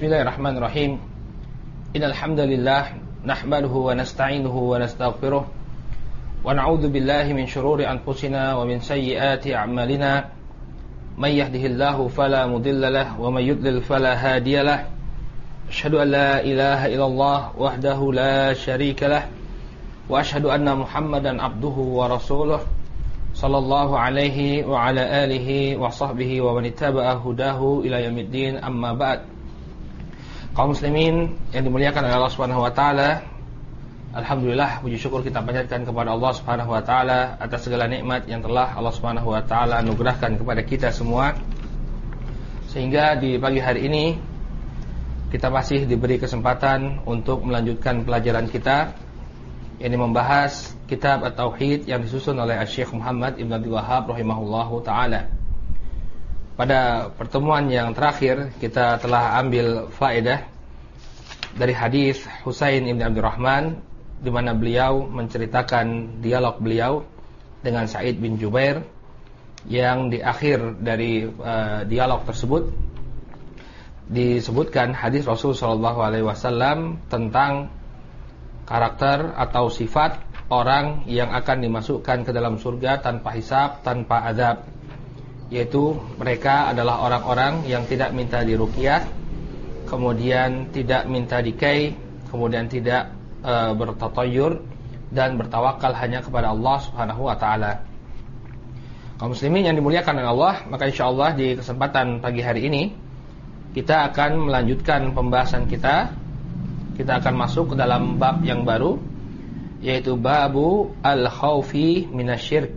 Bismillahirrahmanirrahim. Innal hamdalillah nahmaduhu wa nasta'inuhu wa nastaghfiruh wa na'udzu billahi min shururi anfusina wa min sayyiati a'malina. May yahdihillahu fala mudilla lahu wa may yudlil fala hadiya lahu. Asyhadu an la ilaha illallah wahdahu la syarika lahu wa asyhadu anna Muhammadan abduhu wa rasuluh sallallahu alaihi wa ala alihi wa sahbihi wa man ittaba'a hudahu ila yaumiddin, amma ba'd. Kaum muslimin yang dimuliakan oleh Allah Subhanahu wa taala, alhamdulillah puji syukur kita panjatkan kepada Allah Subhanahu wa taala atas segala nikmat yang telah Allah Subhanahu wa taala anugerahkan kepada kita semua, sehingga di pagi hari ini kita masih diberi kesempatan untuk melanjutkan pelajaran kita yang membahas kitab At-Tauhid yang disusun oleh Syekh Muhammad Ibn Abdul Wahhab rahimahullahu taala. Pada pertemuan yang terakhir kita telah ambil faedah dari hadis Husain Ibn Abdurrahman, di mana beliau menceritakan dialog beliau dengan Sa'id bin Jubair, yang di akhir dari dialog tersebut disebutkan hadis Rasul sallallahu alaihi wasallam tentang karakter atau sifat orang yang akan dimasukkan ke dalam surga tanpa hisab, tanpa azab, yaitu mereka adalah orang-orang yang tidak minta diruqyah, kemudian tidak minta dikai, kemudian tidak bertatayur, dan bertawakal hanya kepada Allah Subhanahu wa taala. Kaum muslimin yang dimuliakan oleh Allah, maka insyaallah di kesempatan pagi hari ini kita akan melanjutkan pembahasan kita. Kita akan masuk ke dalam bab yang baru, yaitu babu al-khaufi minasyirk.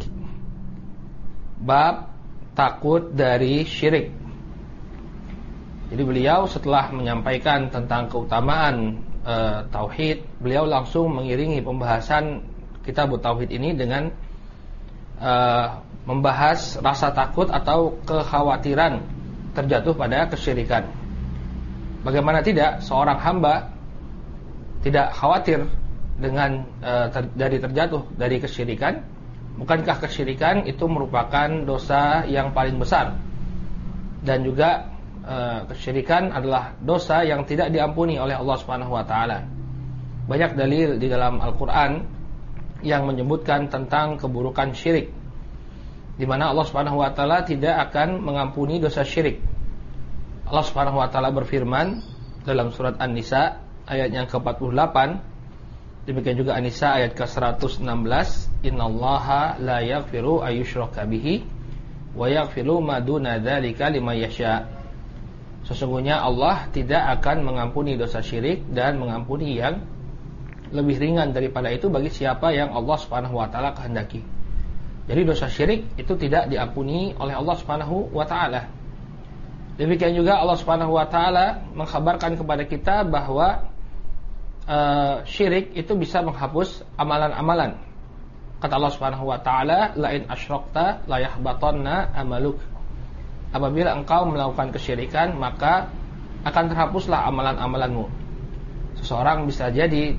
Bab takut dari syirik. Jadi beliau setelah menyampaikan tentang keutamaan tauhid, beliau langsung mengiringi pembahasan kitab tauhid ini dengan membahas rasa takut atau kekhawatiran terjatuh pada kesyirikan. Bagaimana tidak seorang hamba tidak khawatir dengan dari terjatuh dari kesyirikan? Bukankah kesyirikan itu merupakan dosa yang paling besar, dan juga kesyirikan adalah dosa yang tidak diampuni oleh Allah Subhanahu wa taala. Banyak dalil di dalam Al-Qur'an yang menyebutkan tentang keburukan syirik, di mana Allah Subhanahu wa taala tidak akan mengampuni dosa syirik. Allah Subhanahu wa taala berfirman dalam surat An-Nisa ayat yang ke-48, demikian juga An-Nisa ayat ke-116, innallaha la yaghfiru ayyushraka bihi wa yaghfiru ma duna dzalika liman yasha. Sesungguhnya Allah tidak akan mengampuni dosa syirik dan mengampuni yang lebih ringan daripada itu bagi siapa yang Allah Subhanahu wa taala kehendaki. Jadi dosa syirik itu tidak diampuni oleh Allah Subhanahu wa taala. Demikian juga Allah Subhanahu wa taala mengkhabarkan kepada kita bahwa syirik itu bisa menghapus amalan-amalan. Kata Allah Subhanahu wa taala, la in asyrakta la yahbatanna amaluk. Apabila engkau melakukan kesyirikan, maka akan terhapuslah amalan-amalanmu. Seseorang bisa jadi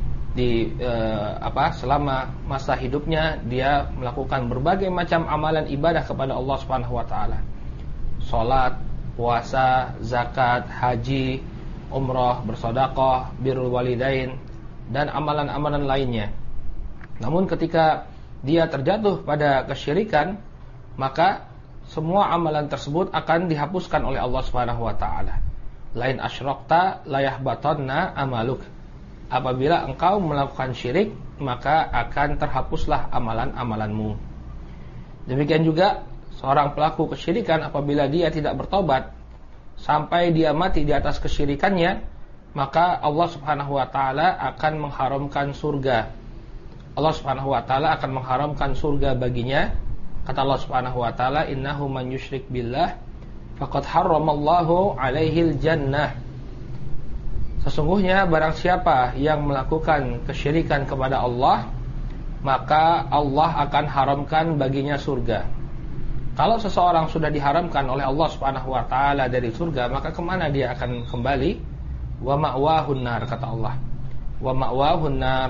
selama masa hidupnya dia melakukan berbagai macam amalan ibadah kepada Allah Subhanahu wa taala. Salat, puasa, zakat, haji, umrah, bersedekah, birrul walidain, dan amalan-amalan lainnya. Namun ketika dia terjatuh pada kesyirikan, maka semua amalan tersebut akan dihapuskan oleh Allah Subhanahu wa taala. Lain asyrakta la yahbatanna amaluk. Apabila engkau melakukan syirik, maka akan terhapuslah amalan-amalanmu. Demikian juga seorang pelaku kesyirikan, apabila dia tidak bertobat sampai dia mati di atas kesyirikannya, maka Allah Subhanahu wa taala akan mengharamkan surga. Allah Subhanahu wa taala akan mengharamkan surga baginya. Kata Allah Subhanahu wa taala, innahu man yusyrik billah faqad harramallahu alaihil jannah. Sesungguhnya barang siapa yang melakukan kesyirikan kepada Allah, maka Allah akan haramkan baginya surga. Kalau seseorang sudah diharamkan oleh Allah Subhanahu wa taala dari surga, maka kemana dia akan kembali? Wa ma'wahun nar, kata Allah. Wa ma'wahun nar.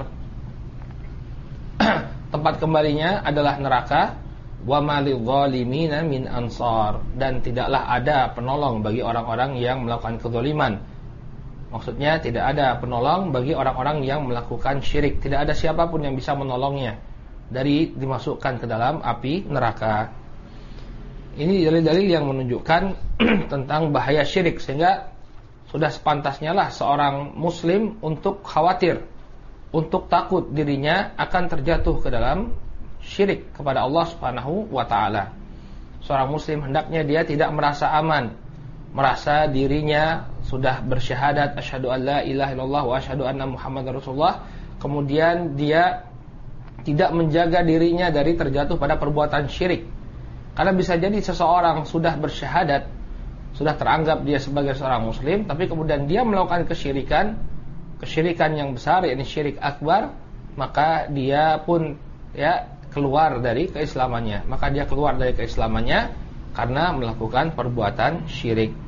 Tempat kembalinya adalah neraka. Wa malidh zalimina min ansar, dan tidaklah ada penolong bagi orang-orang yang melakukan kezaliman. Maksudnya tidak ada penolong bagi orang-orang yang melakukan syirik. Tidak ada siapapun yang bisa menolongnya dari dimasukkan ke dalam api neraka. Ini dalil-dalil yang menunjukkan tentang bahaya syirik, sehingga sudah sepantasnya lah seorang muslim untuk khawatir, untuk takut dirinya akan terjatuh ke dalam syirik kepada Allah Subhanahu wa taala. Seorang muslim hendaknya dia tidak merasa aman, merasa dirinya sudah bersyahadat asyhadu an la ilaha illallah wa asyhadu anna muhammadar rasulullah, kemudian dia tidak menjaga dirinya dari terjatuh pada perbuatan syirik. Karena bisa jadi seseorang sudah bersyahadat, sudah teranggap dia sebagai seorang muslim, tapi kemudian dia melakukan kesyirikan yang besar, yakni syirik akbar, maka dia pun keluar dari keislamannya. Maka dia keluar dari keislamannya karena melakukan perbuatan syirik.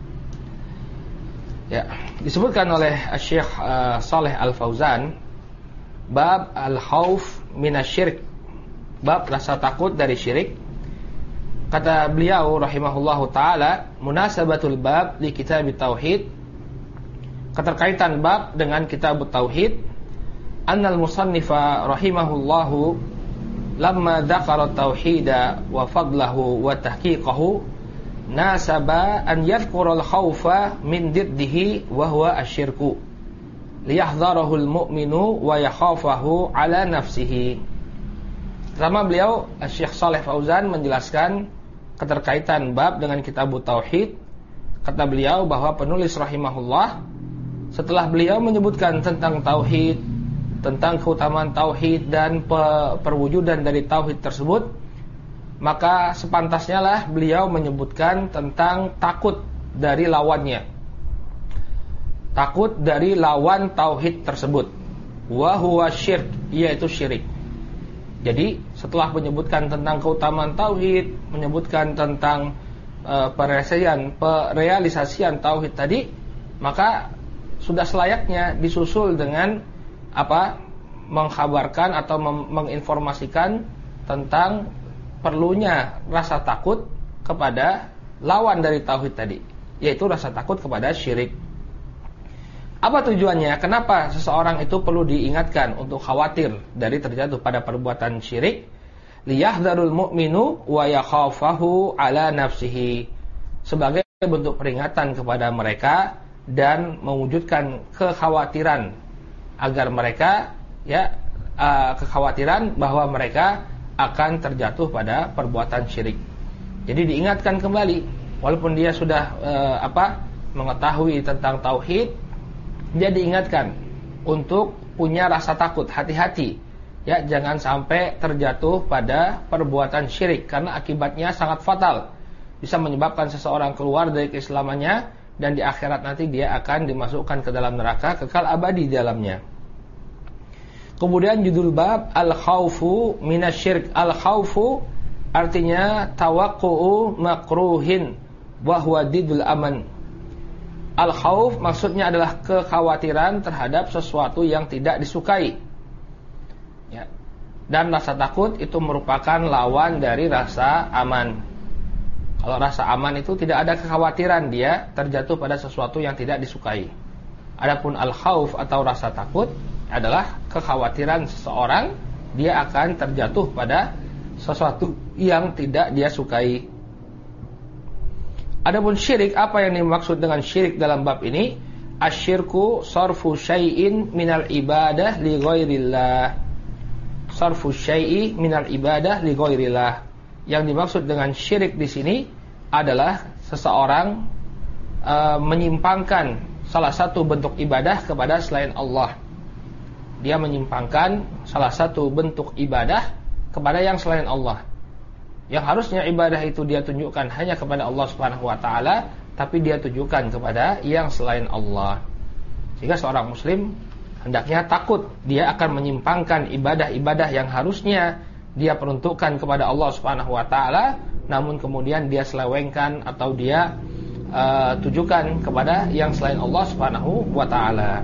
Disebutkan oleh Syekh Shalih Al-Fauzan, bab al-khauf minasyirik, bab rasa takut dari syirik. Kata beliau rahimahullahu taala, munasabatul bab li kitab tauhid, keterkaitan bab dengan kitab tauhid, annal musannifa rahimahullahu lamma dzakara tauhida wa fadlahu wa tahqiqahu nasaba an yadhkura al-khaufa min diddihi wa huwa asyirku liyahdharahu al-mu'minu wa yakhafahu ala nafsihi. Pertama beliau Syekh Shalih Fauzan menjelaskan keterkaitan bab dengan kitab tauhid. Kata beliau bahwa penulis rahimahullah setelah beliau menyebutkan tentang tauhid, tentang keutamaan tauhid dan perwujudan dari tauhid tersebut, maka sepantasnya lah beliau menyebutkan tentang takut dari lawannya, takut dari lawan tauhid tersebut, wa huwa syirk, yaitu syirik. Jadi setelah menyebutkan tentang keutamaan tauhid, menyebutkan tentang perealisasian tauhid tadi, maka sudah selayaknya disusul dengan mengkhabarkan atau menginformasikan tentang perlunya rasa takut kepada lawan dari tauhid tadi, yaitu rasa takut kepada syirik. Apa tujuannya? Kenapa seseorang itu perlu diingatkan untuk khawatir dari terjatuh pada perbuatan syirik? Liyahdharul mu'minu wa yakhafahu ala nafsihi, sebagai bentuk peringatan kepada mereka dan mewujudkan kekhawatiran agar mereka kekhawatiran bahwa mereka akan terjatuh pada perbuatan syirik. Jadi diingatkan kembali, walaupun dia sudah mengetahui tentang tauhid, dia diingatkan untuk punya rasa takut, hati-hati, jangan sampai terjatuh pada perbuatan syirik, karena akibatnya sangat fatal, bisa menyebabkan seseorang keluar dari keislamannya dan di akhirat nanti dia akan dimasukkan ke dalam neraka, kekal abadi di dalamnya. Kemudian judul bab al-khaufu minasyirk. Al-khaufu artinya tawaqqu'u makruhin wa huwa didul aman. Al-khauf maksudnya adalah kekhawatiran terhadap sesuatu yang tidak disukai. Dan rasa takut itu merupakan lawan dari rasa aman. Kalau rasa aman itu tidak ada kekhawatiran dia terjatuh pada sesuatu yang tidak disukai. Adapun al-khauf atau rasa takut adalah kekhawatiran seseorang dia akan terjatuh pada sesuatu yang tidak dia sukai. Adapun syirik, apa yang dimaksud dengan syirik dalam bab ini? Asyirku sarfu syai'in minal ibadah li ghairillah. Sarfu syai'i minal ibadah li ghairillah. Yang dimaksud dengan syirik di sini adalah seseorang menyimpangkan salah satu bentuk ibadah kepada selain Allah. Dia menyimpangkan salah satu bentuk ibadah kepada yang selain Allah. Yang harusnya ibadah itu dia tunjukkan hanya kepada Allah Subhanahu wa taala, tapi dia tujukan kepada yang selain Allah. Sehingga seorang muslim hendaknya takut dia akan menyimpangkan ibadah-ibadah yang harusnya dia peruntukkan kepada Allah Subhanahu wa taala, namun kemudian dia selewengkan atau dia tujukan kepada yang selain Allah Subhanahu wa taala.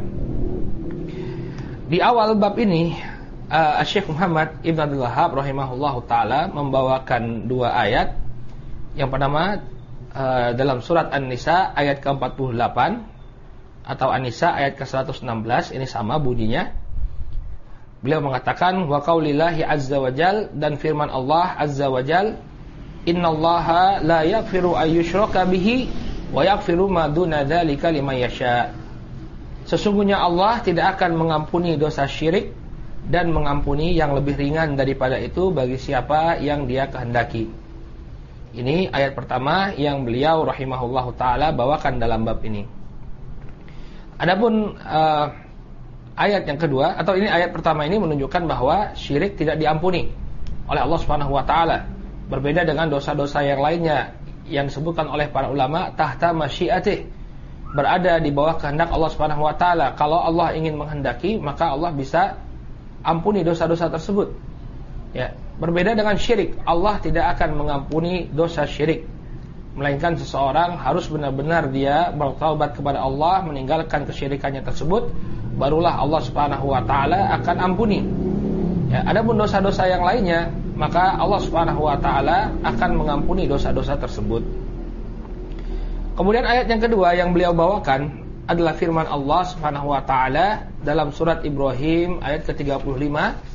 Di awal bab ini Syekh Muhammad Ibn Abdul Wahhab rahimahullahu taala membawakan dua ayat. Yang pertama dalam surat An-Nisa ayat ke-48, atau An-Nisa ayat ke-116, ini sama bunyinya. Beliau mengatakan wa qaulillahi azza wajal, dan firman Allah azza wajal, innallaha la yaghfiru ayyushraka bihi wa yaghfiru ma duna dzalika liman yasha. Sesungguhnya Allah tidak akan mengampuni dosa syirik dan mengampuni yang lebih ringan daripada itu bagi siapa yang Dia kehendaki. Ini ayat pertama yang beliau rahimahullahu taala bawakan dalam bab ini. Adapun ayat yang kedua, atau ini ayat pertama ini menunjukkan bahwa syirik tidak diampuni oleh Allah Subhanahu wa taala. Berbeda dengan dosa-dosa yang lainnya yang disebutkan oleh para ulama tahta masyiatih, berada di bawah kehendak Allah Subhanahu wa taala. Kalau Allah ingin menghendaki, maka Allah bisa ampuni dosa-dosa tersebut. Ya, berbeda dengan syirik. Allah tidak akan mengampuni dosa syirik, melainkan seseorang harus benar-benar dia bertaubat kepada Allah, meninggalkan kesyirikannya tersebut, barulah Allah Subhanahu wa taala akan ampuni. Ya, adapun dosa-dosa yang lainnya, maka Allah Subhanahu wa taala akan mengampuni dosa-dosa tersebut. Kemudian ayat yang kedua yang beliau bawakan adalah firman Allah Subhanahu wa taala dalam surat Ibrahim ayat ke-35,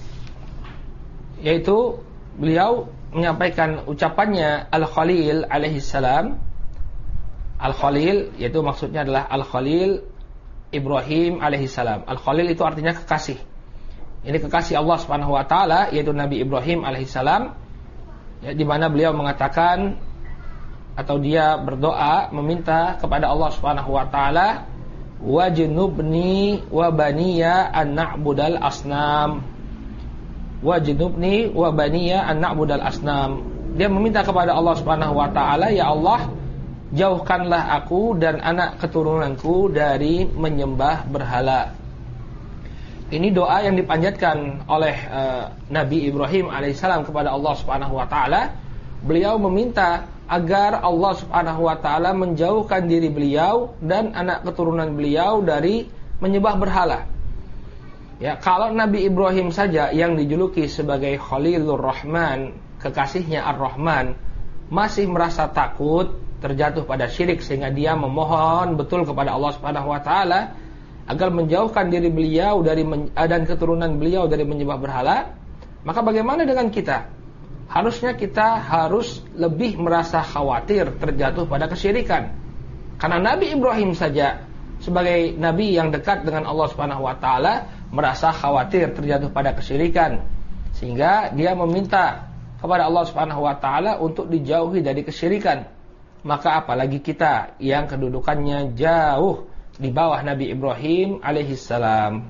yaitu beliau menyampaikan ucapannya Al-Khalil alaihi salam. Al-Khalil yaitu maksudnya adalah Al-Khalil Ibrahim alaihi salam. Al-Khalil itu artinya kekasih. Ini kekasih Allah Subhanahu wa taala, yaitu Nabi Ibrahim alaihi salam, ya, di mana beliau mengatakan atau dia berdoa meminta kepada Allah Subhanahu wa taala, wajnubni wa baniya an na'budal asnam. Wajnubni wa baniya an na'budal asnam. Dia meminta kepada Allah Subhanahu wa taala, ya Allah, jauhkanlah aku dan anak keturunanku dari menyembah berhala. Ini doa yang dipanjatkan oleh Nabi Ibrahim alaihissalam kepada Allah Subhanahu wa taala. Beliau meminta agar Allah Subhanahu wa taala menjauhkan diri beliau dan anak keturunan beliau dari menyembah berhala. Ya, kalau Nabi Ibrahim saja yang dijuluki sebagai Khalilur Rahman, kekasihnya Ar-Rahman, masih merasa takut terjatuh pada syirik sehingga dia memohon betul kepada Allah Subhanahu wa taala agar menjauhkan diri beliau dari dan keturunan beliau dari menyembah berhala, maka bagaimana dengan kita? Harusnya kita harus lebih merasa khawatir terjatuh pada kesyirikan. Karena Nabi Ibrahim saja sebagai nabi yang dekat dengan Allah Subhanahu wa taala merasa khawatir terjatuh pada kesyirikan, sehingga dia meminta kepada Allah Subhanahu wa taala untuk dijauhi dari kesyirikan. Maka apalagi kita yang kedudukannya jauh di bawah Nabi Ibrahim alaihissalam.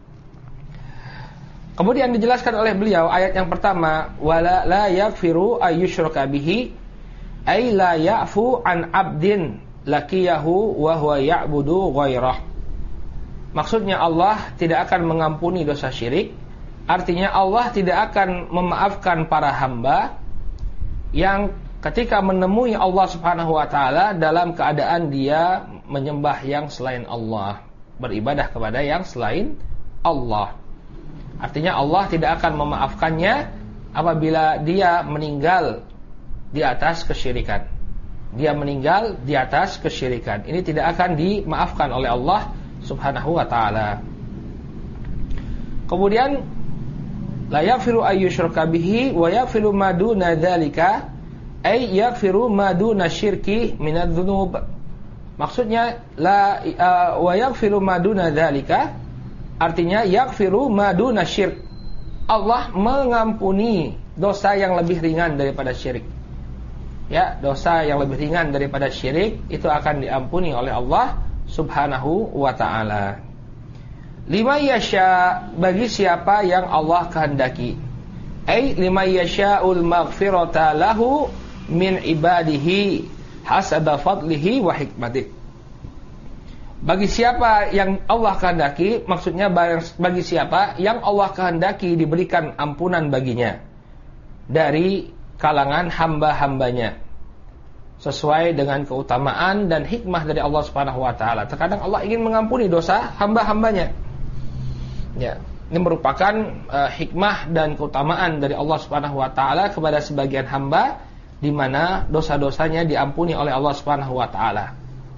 Kemudian dijelaskan oleh beliau ayat yang pertama, wala la yaghfiru ayyushraka bihi, ay la ya'fu an 'abdin laqiyahu wa huwa ya'budu ghairah. Maksudnya Allah tidak akan mengampuni dosa syirik. Artinya Allah tidak akan memaafkan para hamba yang ketika menemui Allah Subhanahu wa taala dalam keadaan dia menyembah yang selain Allah, beribadah kepada yang selain Allah. Artinya Allah tidak akan memaafkannya apabila dia meninggal di atas kesyirikan. Dia meninggal di atas kesyirikan. Ini tidak akan dimaafkan oleh Allah Subhanahu wa taala. Kemudian la yaghfiru ayyushraka bihi wa yaghfiru ma duna dzalika, ay yaghfiru ma duna syirki minadz-dzunub. Maksudnya wa yaghfiru ma duna dzalika, artinya yaghfiru ma duna syirk. Allah mengampuni dosa yang lebih ringan daripada syirik. Ya, dosa yang lebih ringan daripada syirik itu akan diampuni oleh Allah Subhanahu wa taala. Lima yasha, bagi siapa yang Allah kehendaki. Ai lima yasha'ul maghfirata lahu min ibadihi hasaba fadlihi wa hikmatih. Bagi siapa yang Allah kehendaki, maksudnya bagi siapa yang Allah kehendaki diberikan ampunan baginya dari kalangan hamba-hambanya sesuai dengan keutamaan dan hikmah dari Allah Subhanahu wa taala. Terkadang Allah ingin mengampuni dosa hamba-hambanya. Ya, ini merupakan hikmah dan keutamaan dari Allah Subhanahu wa taala kepada sebagian hamba, di mana dosa-dosanya diampuni oleh Allah Subhanahu wa taala.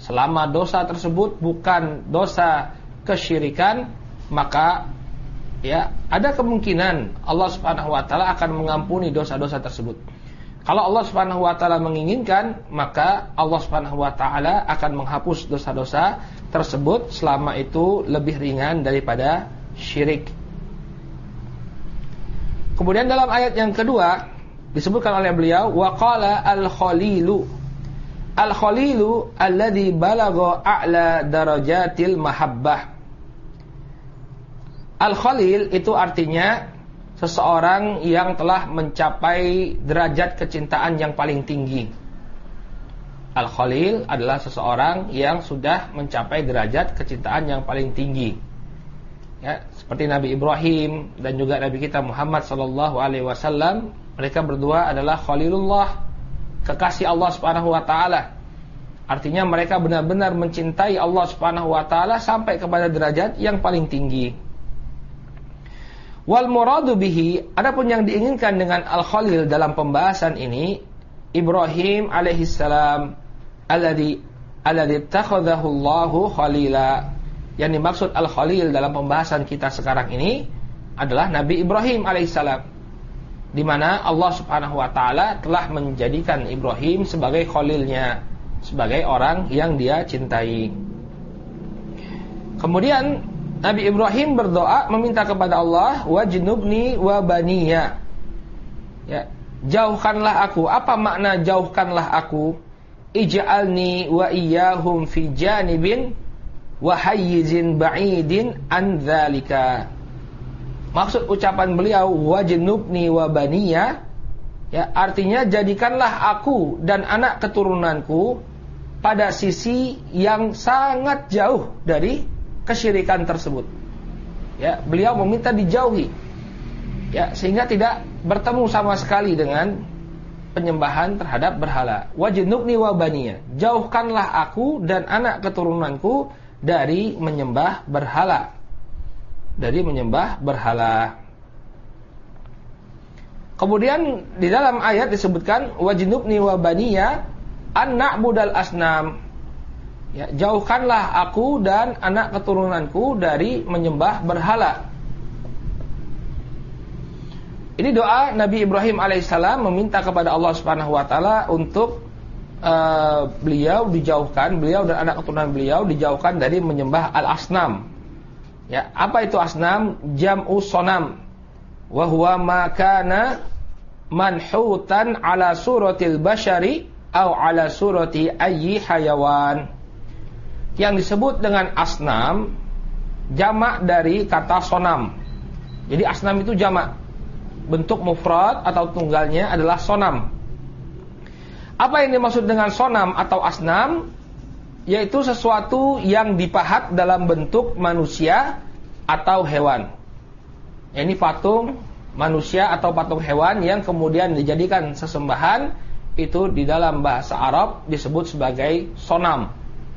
Selama dosa tersebut bukan dosa kesyirikan, maka ya ada kemungkinan Allah Subhanahu wa taala akan mengampuni dosa-dosa tersebut. Kalau Allah Subhanahu wa taala menginginkan, maka Allah Subhanahu wa taala akan menghapus dosa-dosa tersebut selama itu lebih ringan daripada syirik. Kemudian dalam ayat yang kedua disebutkan oleh beliau, wa qala al-khalilu. Al-khalilu alladhi balagha a'la darajatil mahabbah. Al-khalil itu artinya seseorang yang telah mencapai derajat kecintaan yang paling tinggi. Al-khalil adalah seseorang yang sudah mencapai derajat kecintaan yang paling tinggi. Ya, seperti Nabi Ibrahim dan juga Nabi kita Muhammad sallallahu alaihi wasallam, mereka berdua adalah khalilullah, kekasih Allah Subhanahu wa taala. Artinya mereka benar-benar mencintai Allah Subhanahu wa taala sampai kepada derajat yang paling tinggi. Wal muradu bihi, adapun yang diinginkan dengan al-khalil dalam pembahasan ini, Ibrahim alaihi salam alladzi takhadhahu Allahu khalila. Yang dimaksud al-khalil dalam pembahasan kita sekarang ini adalah Nabi Ibrahim alaihi salam, di mana Allah Subhanahu wa taala telah menjadikan Ibrahim sebagai khalilnya, sebagai orang yang dia cintai. Kemudian Nabi Ibrahim berdoa meminta kepada Allah, wajnubni wa baniya. Ya, jauhkanlah aku. Apa makna jauhkanlah aku? Ij'alni wa iyyahum fi janibin wa hayyizin ba'idin an dzalika. Maksud ucapan beliau wajnubni wa baniya, ya, artinya jadikanlah aku dan anak keturunanku pada sisi yang sangat jauh dari kesyirikan tersebut. Ya, beliau meminta dijauhi, ya, sehingga tidak bertemu sama sekali dengan penyembahan terhadap berhala. Wajnubni wa baniya, jauhkanlah aku dan anak keturunanku dari menyembah berhala. Dari menyembah berhala. Kemudian di dalam ayat disebutkan wajnubni wa baniya an na'budal asnam. Ya, jauhkanlah aku dan anak keturunanku dari menyembah berhala. Ini doa Nabi Ibrahim alaihissalam meminta kepada Allah Subhanahu wa taala untuk beliau dan anak keturunan beliau dijauhkan dari menyembah al-asnam. Ya, apa itu asnam? Jam'u sonam. Wa huwa ma kana manhutan ala suratil bashari au ala surati ayyi hayawan. Yang disebut dengan asnam jamak dari kata sonam. Jadi asnam itu jamak. Bentuk mufrad atau tunggalnya adalah sonam. Apa yang dimaksud dengan sonam atau asnam? Yaitu sesuatu yang dipahat dalam bentuk manusia atau hewan. Ini patung manusia atau patung hewan yang kemudian dijadikan sesembahan, itu di dalam bahasa Arab disebut sebagai sonam.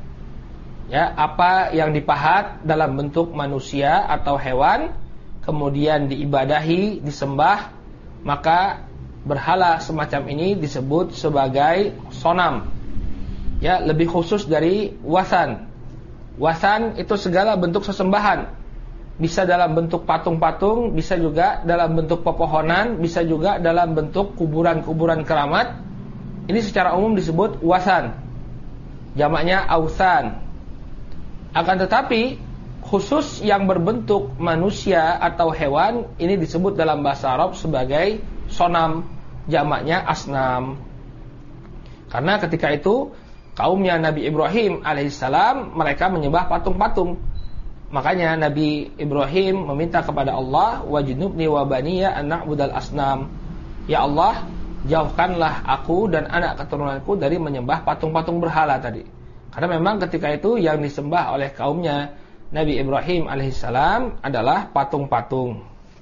Ya, apa yang dipahat dalam bentuk manusia atau hewan kemudian diibadahi, disembah, maka berhala semacam ini disebut sebagai sonam. Ya, lebih khusus dari wasan. Wasan itu segala bentuk sesembahan. Bisa dalam bentuk patung-patung, bisa juga dalam bentuk pepohonan, bisa juga dalam bentuk kuburan-kuburan keramat. Ini secara umum disebut wasan. Jamaknya ausan. Akan tetapi khusus yang berbentuk manusia atau hewan ini disebut dalam bahasa Arab sebagai sonam, jamaknya asnam. Karena ketika itu kaumnya Nabi Ibrahim alaihissalam mereka menyembah patung-patung. Makanya Nabi Ibrahim meminta kepada Allah, wajnubni wa baniya an na'budal asnam. Ya Allah, jauhkanlah aku dan anak keturunanku dari menyembah patung-patung berhala tadi. Karena memang ketika itu yang disembah oleh kaumnya Nabi Ibrahim alaihissalam adalah patung-patung.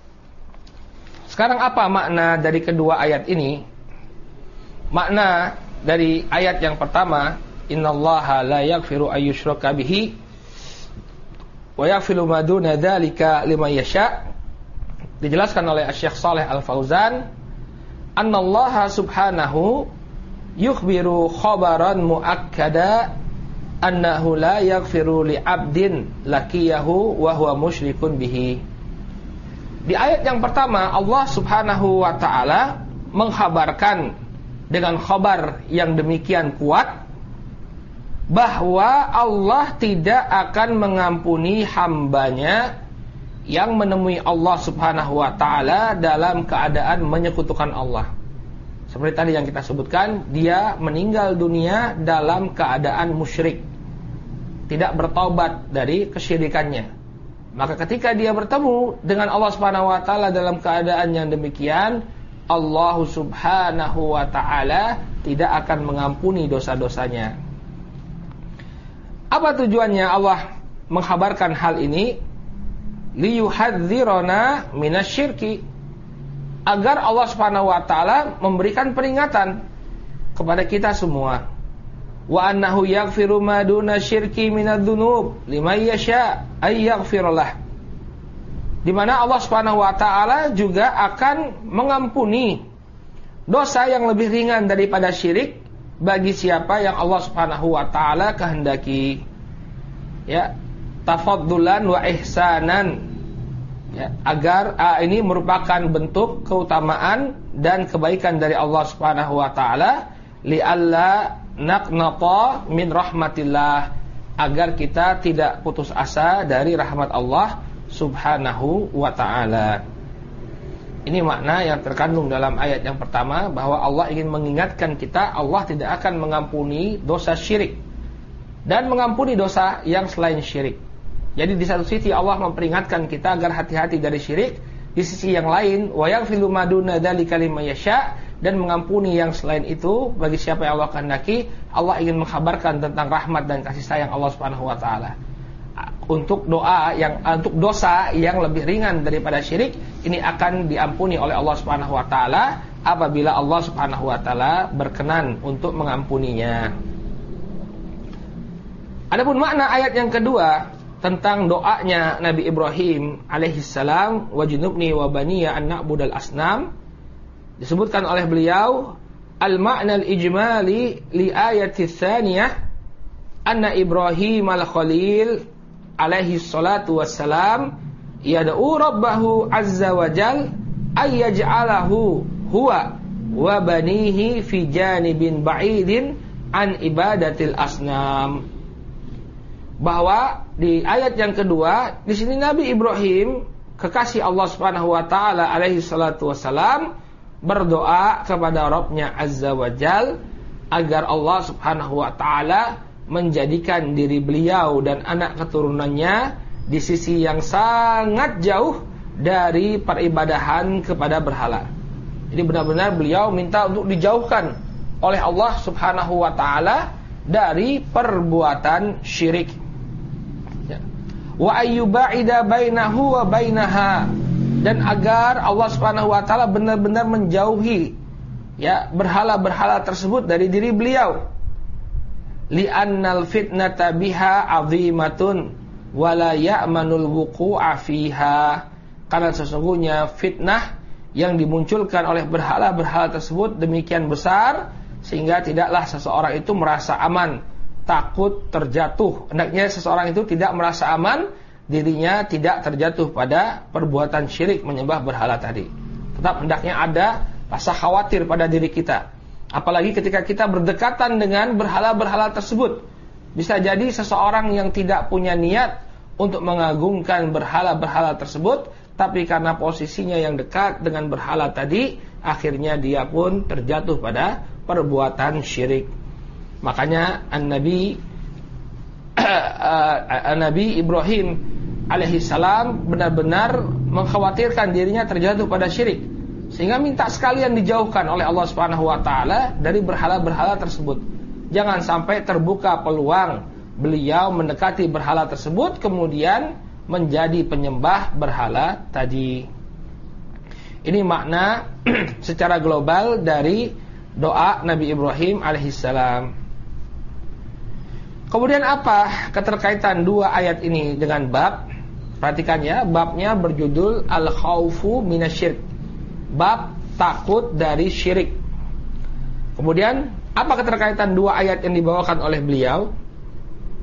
Sekarang apa makna dari kedua ayat ini? Makna dari ayat yang pertama, innallaha la yaghfiru ayyushraka bihi wa yaghfiru ma duna dzalika liman yasha, dijelaskan oleh Syekh Shalih Al-Fauzan, annallaha subhanahu yukhbiru khabaran muakkada annahu la yaghfiru li 'abdin laqiyahu wa huwa musyrikun bihi. Di ayat yang pertama Allah Subhanahu wa taala mengkhabarkan dengan khabar yang demikian kuat bahwa Allah tidak akan mengampuni hambanya yang menemui Allah Subhanahu wa taala dalam keadaan menyekutukan Allah. Seperti tadi yang kita sebutkan, dia meninggal dunia dalam keadaan musyrik, tidak bertaubat dari kesyirikannya. Maka ketika dia bertemu dengan Allah Subhanahu wa taala dalam keadaan yang demikian, Allah Subhanahu wa taala tidak akan mengampuni dosa-dosanya. Apa tujuannya Allah mengkhabarkan hal ini? Liyuhadzirana minasyirki, agar Allah Subhanahu wa taala memberikan peringatan kepada kita semua. Wa annahu yaghfiru ma duna syirki minadz-dzunub liman yasha ay yaghfirullah. Di mana Allah Subhanahu wa taala juga akan mengampuni dosa yang lebih ringan daripada syirik bagi siapa yang Allah Subhanahu wa taala kehendaki. Ya, tafaddulan wa ihsanan. Ya, agar ini merupakan bentuk keutamaan dan kebaikan dari Allah Subhanahu wa taala li alla naqnata min rahmatillah, agar kita tidak putus asa dari rahmat Allah Subhanahu wa ta'ala. Ini makna yang terkandung dalam ayat yang pertama, bahwa Allah ingin mengingatkan kita Allah tidak akan mengampuni dosa syirik dan mengampuni dosa yang selain syirik. Jadi di satu sisi Allah memperingatkan kita agar hati-hati dari syirik, di sisi yang lain wa yaghfiru ma duna dzalika liman yasha, dan mengampuni yang selain itu bagi siapa yang Allah kehendaki. Allah ingin mengkhabarkan tentang rahmat dan kasih sayang Allah Subhanahu wa taala. Untuk dosa yang lebih ringan daripada syirik ini akan diampuni oleh Allah Subhanahu wa taala apabila Allah Subhanahu wa taala berkenan untuk mengampuninya. Adapun makna ayat yang kedua tentang doanya Nabi Ibrahim alaihissalam, wajnubni wa baniya an na'budal asnam, disebutkan oleh beliau al-ma'na al-ijmali li ayati tsaniyah anna Ibrahim al-Khalil alaihi salatu wassalam yad'u rabbahu azza wa jal ay yaj'alahu huwa wa banihi fi janibin ba'idin an ibadatil asnam. Bahwa di ayat yang kedua di sini Nabi Ibrahim kekasih Allah Subhanahu wa taala alaihi salatu wassalam berdoa kepada Rabbnya azza wa jal agar Allah Subhanahu wa taala menjadikan diri beliau dan anak keturunannya di sisi yang sangat jauh dari peribadahan kepada berhala. Jadi benar-benar beliau minta untuk dijauhkan oleh Allah Subhanahu wa taala dari perbuatan syirik. Ya. Wa ayyuba'ida bainahu wa bainaha, dan agar Allah Subhanahu wa taala benar-benar menjauhi ya berhala-berhala tersebut dari diri beliau. Li'annal fitnata biha 'azimatun wa la ya'manul wuqu'a fiha, karena sesungguhnya fitnah yang dimunculkan oleh berhala-berhala tersebut demikian besar sehingga tidaklah seseorang itu merasa aman, takut terjatuh. Hendaknya seseorang itu tidak merasa aman, dirinya tidak terjatuh pada perbuatan syirik menyembah berhala tadi. Tetap hendaknya ada rasa khawatir pada diri kita. Apalagi ketika kita berdekatan dengan berhala-berhala tersebut. Bisa jadi seseorang yang tidak punya niat untuk mengagungkan berhala-berhala tersebut, tapi karena posisinya yang dekat dengan berhala tadi, akhirnya dia pun terjatuh pada perbuatan syirik. Makanya Nabi Ibrahim alaihissalam benar-benar mengkhawatirkan dirinya terjatuh pada syirik, sehingga minta sekalian dijauhkan oleh Allah Subhanahu wa taala dari berhala-berhala tersebut. Jangan sampai terbuka peluang beliau mendekati berhala tersebut kemudian menjadi penyembah berhala tadi. Ini makna secara global dari doa Nabi Ibrahim alaihissalam. Kemudian apa keterkaitan dua ayat ini dengan bab? Perhatikan ya, babnya berjudul Al-Khaufu Minasyirk, bab takut dari syirik. Kemudian apa keterkaitan dua ayat yang dibawakan oleh beliau?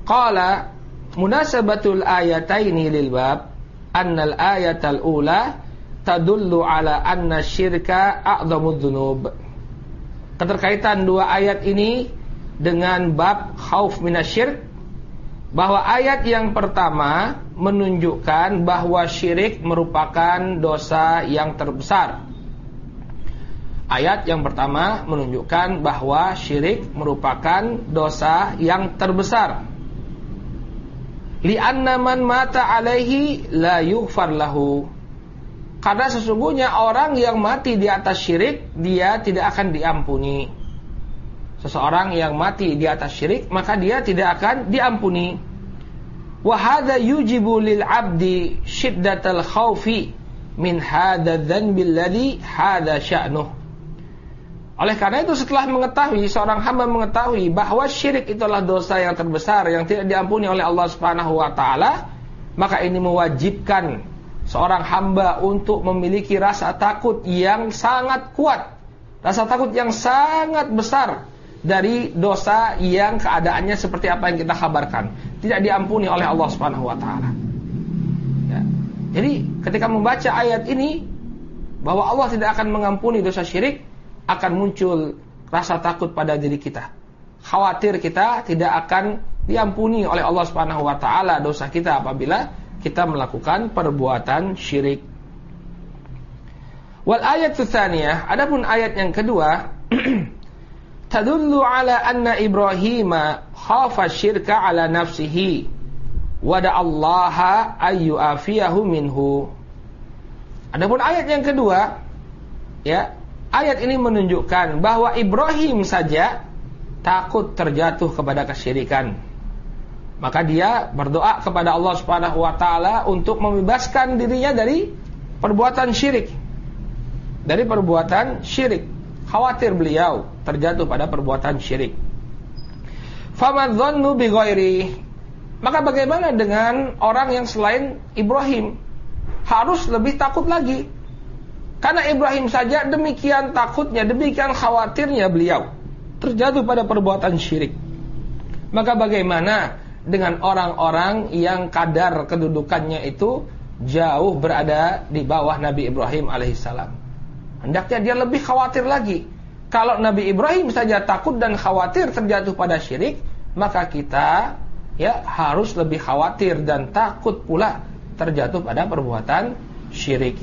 Qala munasabatul ayataini lil bab annal ayatal ula tadullu ala anna syirka a'dhamud dzunub. Keterkaitan dua ayat ini dengan bab khauf minasyirk, bahwa ayat yang pertama menunjukkan bahwa syirik merupakan dosa yang terbesar. Ayat yang pertama menunjukkan bahwa syirik merupakan dosa yang terbesar. Li'anna man mata alaihi la yughfar lahu. Karena sesungguhnya orang yang mati di atas syirik, dia tidak akan diampuni. Seseorang yang mati di atas syirik, maka dia tidak akan diampuni. Wa hadza yujibu lil 'abdi syiddatal khaufi min hadza dzanbi alladhi hadza sya'nuh. Oleh karena itu, setelah mengetahui, seorang hamba mengetahui bahwa syirik itulah dosa yang terbesar yang tidak diampuni oleh Allah Subhanahu wa taala, maka ini mewajibkan seorang hamba untuk memiliki rasa takut yang sangat kuat, rasa takut yang sangat besar dari dosa yang keadaannya seperti apa yang kita kabarkan, tidak diampuni oleh Allah Subhanahu wa taala. Ya. Jadi ketika membaca ayat ini bahwa Allah tidak akan mengampuni dosa syirik, akan muncul rasa takut pada diri kita. Khawatir kita tidak akan diampuni oleh Allah Subhanahu wa taala dosa kita apabila kita melakukan perbuatan syirik. Wal ayatu tsaniyah, adapun ayat yang kedua, tadullu ala anna Ibrahim khafa syirka ala nafsihi wa da'allaha ayyu'afiyahu minhu. Adapun ayat yang kedua, ya, ayat ini menunjukkan bahwa Ibrahim saja takut terjatuh kepada kesyirikan. Maka dia berdoa kepada Allah Subhanahu wa taala untuk membebaskan dirinya dari perbuatan syirik. Dari perbuatan syirik. Khawatir beliau terjatuh pada perbuatan syirik. Famadzannu bi ghairi. Maka bagaimana dengan orang yang selain Ibrahim? Harus lebih takut lagi. Karena Ibrahim saja demikian takutnya, demikian khawatirnya beliau terjatuh pada perbuatan syirik. Maka bagaimana dengan orang-orang yang kadar kedudukannya itu jauh berada di bawah Nabi Ibrahim alaihissalam? Hendaknya dia lebih khawatir lagi. Kalau Nabi Ibrahim saja takut dan khawatir terjatuh pada syirik, maka kita ya harus lebih khawatir dan takut pula terjatuh pada perbuatan syirik.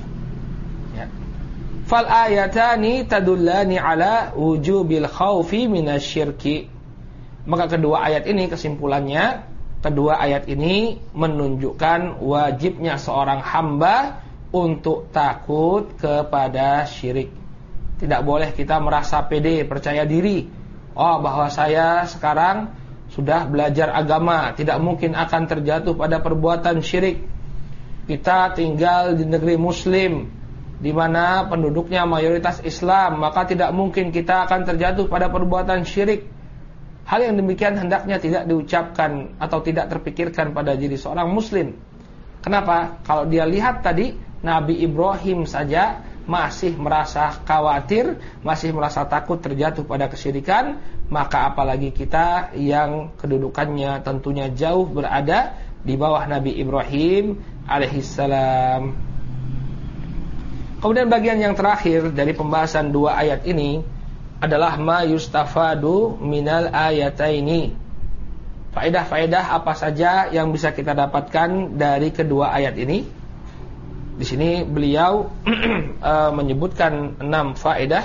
Fal ayatani tadullani ala wujubil khaufi minasyirki. Maka kedua ayat ini kesimpulannya, kedua ayat ini menunjukkan wajibnya seorang hamba untuk takut kepada syirik. Tidak boleh kita merasa pede, percaya diri. Oh, bahwa saya sekarang sudah belajar agama, tidak mungkin akan terjatuh pada perbuatan syirik. Kita tinggal di negeri muslim, di mana penduduknya mayoritas Islam, maka tidak mungkin kita akan terjatuh pada perbuatan syirik. Hal yang demikian hendaknya tidak diucapkan atau tidak terpikirkan pada diri seorang muslim. Kenapa? Kalau dia lihat tadi Nabi Ibrahim saja masih merasa khawatir, masih merasa takut terjatuh pada kesyirikan, maka apalagi kita yang kedudukannya tentunya jauh berada di bawah Nabi Ibrahim alaihissalam. Kemudian bagian yang terakhir dari pembahasan dua ayat ini adalah ma yustafadu minal ayataini. Faedah-faedah apa saja yang bisa kita dapatkan dari kedua ayat ini? Di sini beliau menyebutkan 6 faedah.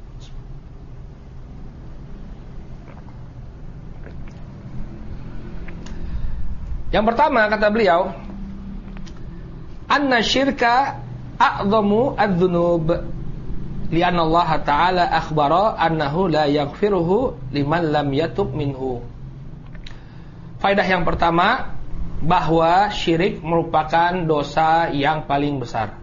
Yang pertama kata beliau, anna syirka a'dhamu adz-dzunub li'anna Allah Ta'ala akhbara annahu la yaghfiruhu liman lam yatub minhu. Faedah yang pertama, bahwa syirik merupakan dosa yang paling besar.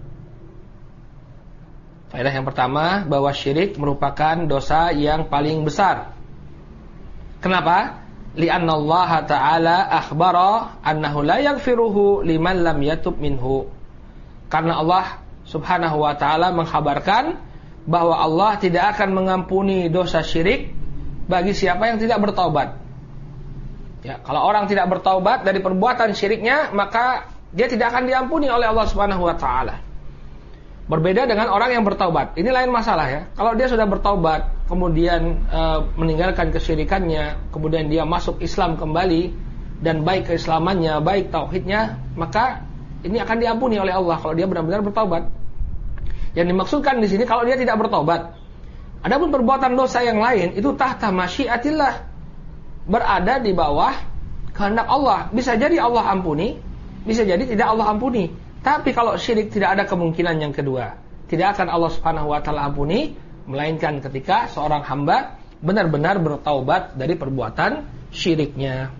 Faedah yang pertama, bahwa syirik merupakan dosa yang paling besar. Kenapa? Li'anna Allah Ta'ala akhbara annahu la yaghfiruhu liman lam yatub minhu. Karena Allah Subhanahu wa ta'ala mengkhabarkan bahwa Allah tidak akan mengampuni dosa syirik bagi siapa yang tidak bertaubat. Ya, kalau orang tidak bertaubat dari perbuatan syiriknya, maka dia tidak akan diampuni oleh Allah Subhanahu wa taala. Berbeda dengan orang yang bertaubat. Ini lain masalah ya. Kalau dia sudah bertaubat, kemudian meninggalkan kesyirikannya, kemudian dia masuk Islam kembali dan baik keislamannya, baik tauhidnya, maka ini akan diampuni oleh Allah kalau dia benar-benar bertaubat. Yang dimaksudkan di sini kalau dia tidak bertaubat. Adapun perbuatan dosa yang lain itu tahta masyiatillah, berada di bawah kehendak Allah. Bisa jadi Allah ampuni, bisa jadi tidak Allah ampuni. Tapi kalau syirik tidak ada kemungkinan yang kedua. Tidak akan Allah Subhanahu wa taala ampuni, melainkan ketika seorang hamba benar-benar bertaubat dari perbuatan syiriknya.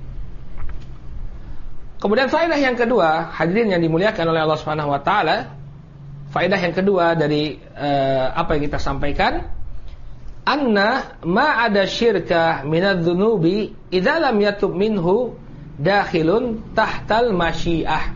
Kemudian faedah yang kedua, hadirin yang dimuliakan oleh Allah Subhanahu wa taala, faedah yang kedua dari apa yang kita sampaikan, anna ma ada syirka minadz-dzunubi idza lam yatub minhu dakhilun tahtal masyiah.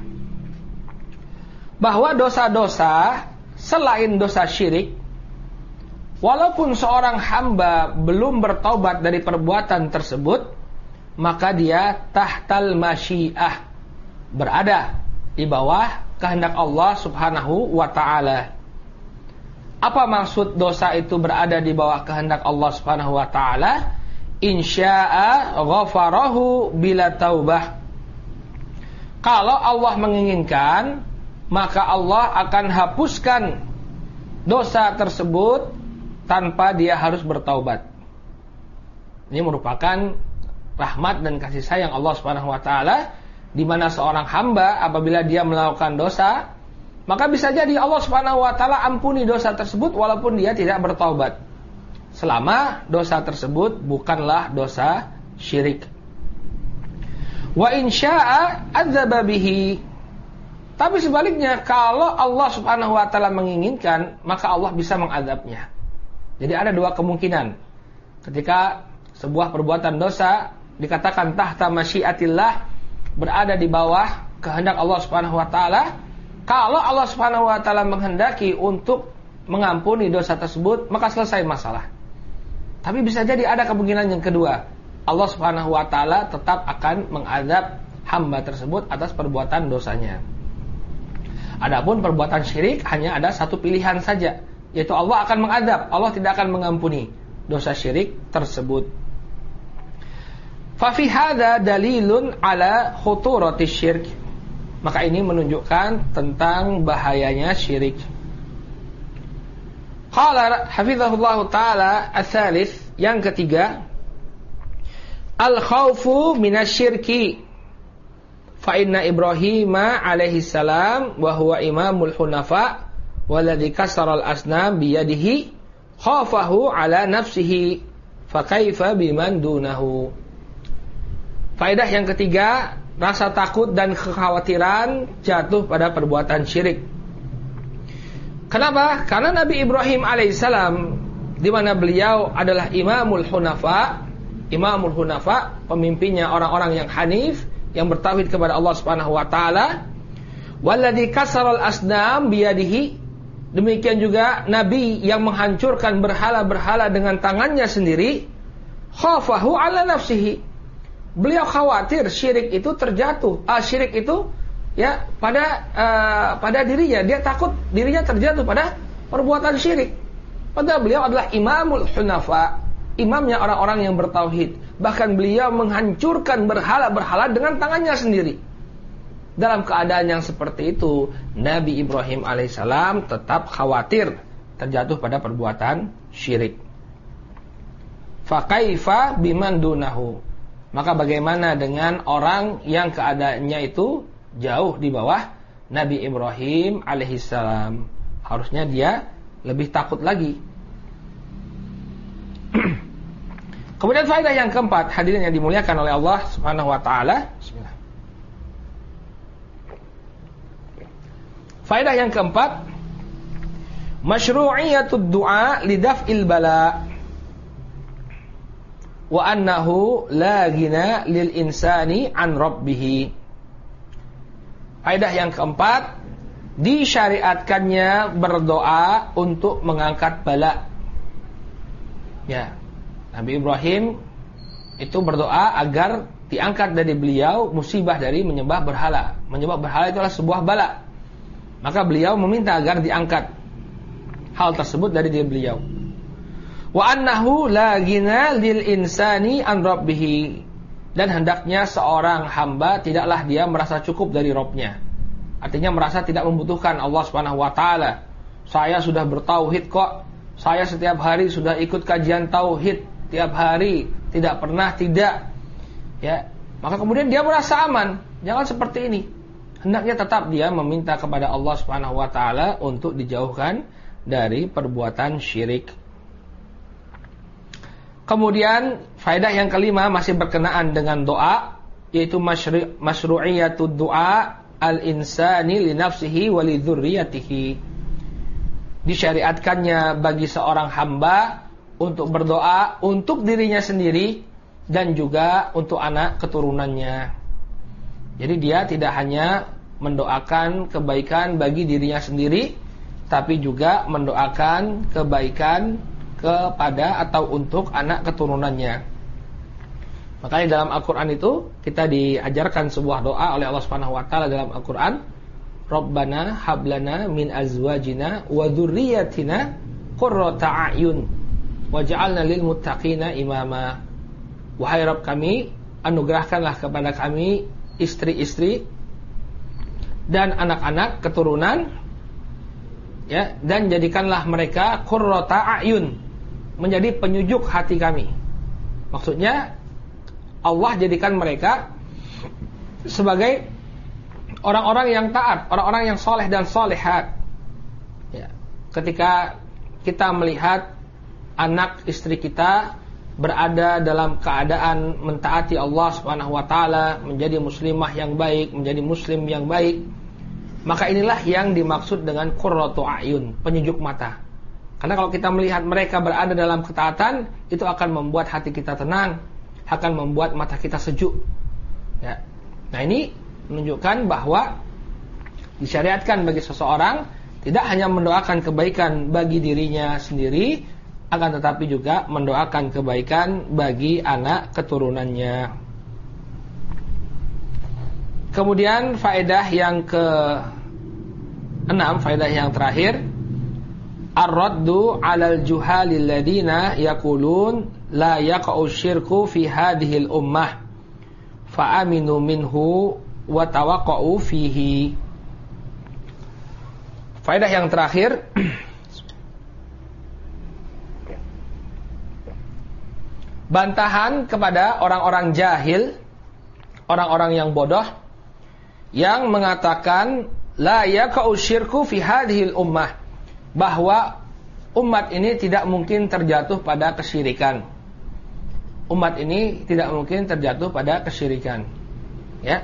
Bahwa dosa-dosa selain dosa syirik, walaupun seorang hamba belum bertaubat dari perbuatan tersebut, maka dia tahtal masyiah, berada di bawah kehendak Allah Subhanahu wa taala. Apa maksud dosa itu berada di bawah kehendak Allah Subhanahu wa taala? Insya'a ghafarahu bila taubah. Kalau Allah menginginkan, maka Allah akan hapuskan dosa tersebut tanpa dia harus bertaubat. Ini merupakan rahmat dan kasih sayang Allah Subhanahu wa taala, di mana seorang hamba apabila dia melakukan dosa, maka bisa jadi Allah Subhanahu wa taala ampuni dosa tersebut walaupun dia tidak bertaubat, selama dosa tersebut bukanlah dosa syirik. Wa in syaa'a adzaba bihi. Tapi sebaliknya, kalau Allah Subhanahu wa taala menginginkan, maka Allah bisa mengadabnya. Jadi ada dua kemungkinan. Ketika sebuah perbuatan dosa dikatakan tahta masyiatillah, berada di bawah kehendak Allah Subhanahu wa taala, kalau Allah Subhanahu wa taala menghendaki untuk mengampuni dosa tersebut, maka selesai masalah. Tapi bisa jadi ada kemungkinan yang kedua. Allah Subhanahu wa taala tetap akan mengadab hamba tersebut atas perbuatan dosanya. Adapun perbuatan syirik hanya ada satu pilihan saja, yaitu Allah akan mengadab, Allah tidak akan mengampuni dosa syirik tersebut. Fa fi hadza dalilun ala khuturati syirk. Maka ini menunjukkan tentang bahayanya syirik. Qala hafizahullah taala ats-tsalits, yang ketiga, al-khaufu minasyirki. Fa inna Ibrahim alaihi salam wa huwa imamul hunafa walladzi kasara al-asnam bi yadihi khafahu ala nafsihi fa kaifa biman dunahu. Faedah yang ketiga, rasa takut dan kekhawatiran jatuh pada perbuatan syirik. Kenapa? Karena Nabi Ibrahim alaihissalam, di mana beliau adalah imamul hunafa, pemimpinnya orang-orang yang hanif, yang bertauhid kepada Allah Subhanahu wa taala. Walladzi kasaral asnam biyadihi, demikian juga nabi yang menghancurkan berhala-berhala dengan tangannya sendiri. Khafahu ala nafsihi, beliau khawatir syirik itu terjatuh, syirik itu ya pada dirinya, dia takut dirinya terjatuh pada perbuatan syirik. Padahal beliau adalah imamul hunafa, imamnya orang-orang yang bertauhid. Bahkan beliau menghancurkan berhala-berhala dengan tangannya sendiri. Dalam keadaan yang seperti itu, Nabi Ibrahim alaihissalam tetap khawatir terjatuh pada perbuatan syirik. Fa kaifa biman dunahu. Maka bagaimana dengan orang yang keadaannya itu jauh di bawah Nabi Ibrahim alaihissalam? Harusnya dia lebih takut lagi. Kemudian faedah yang keempat, hadirin yang dimuliakan oleh Allah Subhanahu wa taala. Bismillah. Faedah yang keempat, masyru'iyatud du'a lidaf'il bala wa annahu la ghina lil insani an rabbih. Faedah yang keempat, disyariatkannya berdoa untuk mengangkat bala. Ya, Nabi Ibrahim itu berdoa agar diangkat dari beliau musibah dari menyembah berhala. Menyembah berhala itu adalah sebuah bala. Maka beliau meminta agar diangkat hal tersebut dari diri beliau. Wa annahu la ghina lil insani an rabbih. Dan hendaknya seorang hamba tidaklah dia merasa cukup dari Rabb-nya. Artinya merasa tidak membutuhkan Allah Subhanahu wa taala. Saya sudah bertauhid kok. Saya setiap hari sudah ikut kajian tauhid tiap hari, tidak pernah tidak. Ya, maka kemudian dia merasa aman. Jangan seperti ini. Hendaknya tetap dia meminta kepada Allah Subhanahu wa taala untuk dijauhkan dari perbuatan syirik. Kemudian faedah yang kelima masih berkenaan dengan doa, yaitu masyru'iyatud du'a al-insani li nafsihi wa li dzurriyyatihi. Disyariatkannya bagi seorang hamba untuk berdoa untuk dirinya sendiri dan juga untuk anak keturunannya. Jadi dia tidak hanya mendoakan kebaikan bagi dirinya sendiri, tapi juga mendoakan kebaikan kepada atau untuk anak keturunannya. Makanya dalam Al-Quran itu kita diajarkan sebuah doa oleh Allah Subhanahu wa taala dalam Al-Quran, Rabbana hablana min azwajina wa dzurriyyatina qurrata a'yun waj'alna lil muttaqina imama. Wahai Rabb kami, anugerahkanlah kepada kami istri-istri dan anak-anak keturunan, ya, dan jadikanlah mereka qurrata a'yun, menjadi penyujuk hati kami. Maksudnya Allah jadikan mereka sebagai orang-orang yang taat, orang-orang yang soleh dan solehat. Ya. Ketika kita melihat anak istri kita berada dalam keadaan mentaati Allah Subhanahu wa taala, menjadi muslimah yang baik, menjadi muslim yang baik, maka inilah yang dimaksud dengan qurratu a'yun, penyujuk mata. Karena kalau kita melihat mereka berada dalam ketaatan, itu akan membuat hati kita tenang, akan membuat mata kita sejuk. Ya. Nah, ini menunjukkan bahwa disyariatkan bagi seseorang tidak hanya mendoakan kebaikan bagi dirinya sendiri, akan tetapi juga mendoakan kebaikan bagi anak keturunannya. Kemudian faedah yang ke-6, faedah yang terakhir, ar-raddu 'alal juhalil ladina yaqulun la yaqa'u syirku fi hadhil ummah fa aminu minhu wa tawaqqa'u fihi. Faedah yang terakhir, bantahan kepada orang-orang jahil, orang-orang yang bodoh yang mengatakan la yaqa'u syirku fi hadhil ummah, bahwa umat ini tidak mungkin terjatuh pada kesyirikan. Umat ini tidak mungkin terjatuh pada kesyirikan. Ya.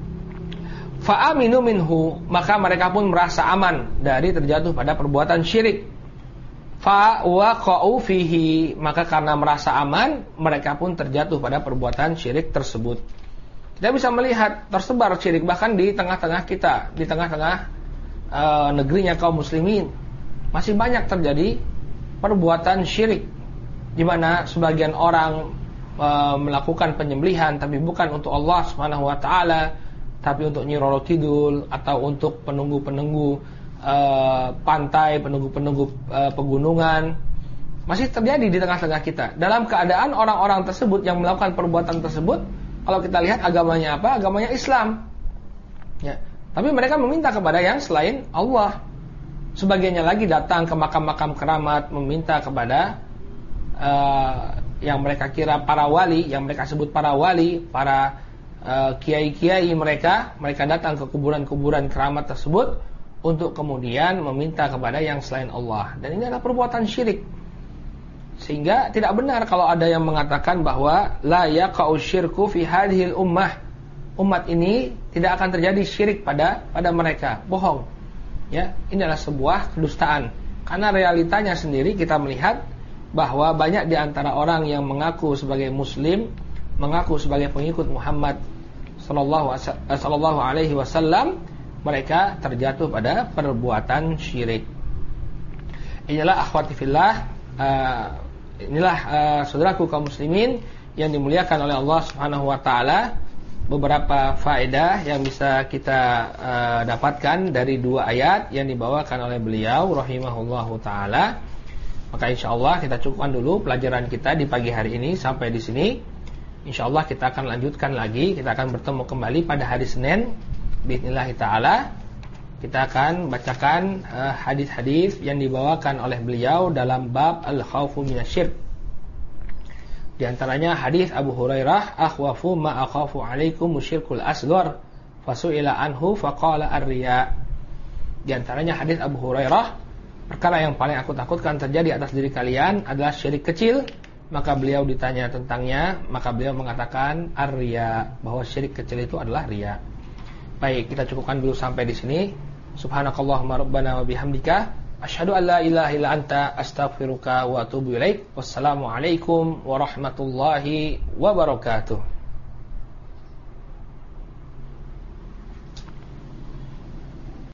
Fa aminu minhu, maka mereka pun merasa aman dari terjatuh pada perbuatan syirik. Fa waqa'u fihi, maka karena merasa aman, mereka pun terjatuh pada perbuatan syirik tersebut. Kita bisa melihat tersebar syirik bahkan di tengah-tengah kita, di tengah-tengah negerinya kaum muslimin. Masih banyak terjadi perbuatan syirik, di mana sebagian orang melakukan penyembelihan tapi bukan untuk Allah Subhanahu wa taala, tapi untuk Nyi Roro Kidul atau untuk penunggu-penunggu pantai, penunggu-penunggu pegunungan. Masih terjadi di tengah-tengah kita. Dalam keadaan orang-orang tersebut yang melakukan perbuatan tersebut, kalau kita lihat agamanya apa? Agamanya Islam. Ya. Tapi mereka meminta kepada yang selain Allah. Sebagiannya lagi datang ke makam-makam keramat, meminta kepada yang mereka kira para wali, yang mereka sebut para wali, para kiai-kiai mereka datang ke kuburan-kuburan keramat tersebut untuk kemudian meminta kepada yang selain Allah. Dan ini adalah perbuatan syirik. Sehingga tidak benar kalau ada yang mengatakan bahwa la yaqa'u syirku fi hadhil ummah, umat ini tidak akan terjadi syirik pada mereka. Bohong. Ya, ini adalah sebuah kedustaan. Karena realitanya sendiri kita melihat bahwa banyak di antara orang yang mengaku sebagai muslim, mengaku sebagai pengikut Muhammad sallallahu alaihi wasallam, mereka terjatuh pada perbuatan syirik. Inilah akhwati fillah, inilah saudaraku kaum muslimin yang dimuliakan oleh Allah Subhanahu wa taala, beberapa faedah yang bisa kita dapatkan dari dua ayat yang dibawakan oleh beliau rahimahullahu taala. Maka insyaallah kita cukupkan dulu pelajaran kita di pagi hari ini sampai di sini. Insyaallah kita akan lanjutkan lagi, kita akan bertemu kembali pada hari Senin bismillah taala. Kita akan bacakan hadis-hadis yang dibawakan oleh beliau dalam bab al-khaufu minasyirk. Di antaranya hadis Abu Hurairah, akhwafu ma akhafu alaikum musyirkul asghar, fasu'ila anhu faqala ar-riya. Di antaranya hadis Abu Hurairah, perkara yang paling aku takutkan terjadi atas diri kalian adalah syirik kecil. Maka beliau ditanya tentangnya, maka beliau mengatakan ar-riya, bahwa syirik kecil itu adalah riya. Baik, kita cukupkan dulu sampai di sini. Subhanakallahumma rabbana wa bihamdika asyhadu an la ilaha illa anta astaghfiruka wa atubu ilaik. Wassalamualaikum warahmatullahi wabarakatuh.